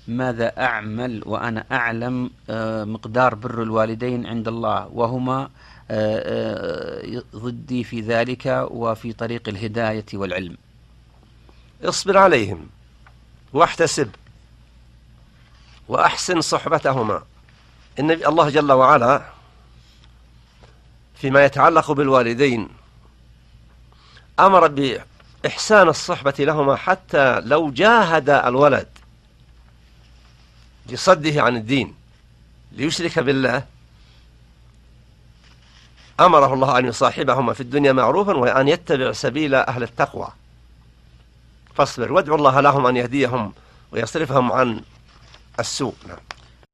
ماذا أعمل وأنا أعلم مقدار بر الوالدين عند الله، وهما ضدي في ذلك وفي طريق الهداية والعلم؟ اصبر عليهم واحتسب وأحسن صحبتهما. إن الله جل وعلا فيما يتعلق بالوالدين أمر بإحسان الصحبة لهما، حتى لو جاهد الولد لصده عن الدين ليشرك بالله أمره الله أن يصاحبهما في الدنيا معروفا وأن يتبع سبيل أهل التقوى. فاصبر وادعو الله لهم أن يهديهم ويصرفهم عن السوء. نعم.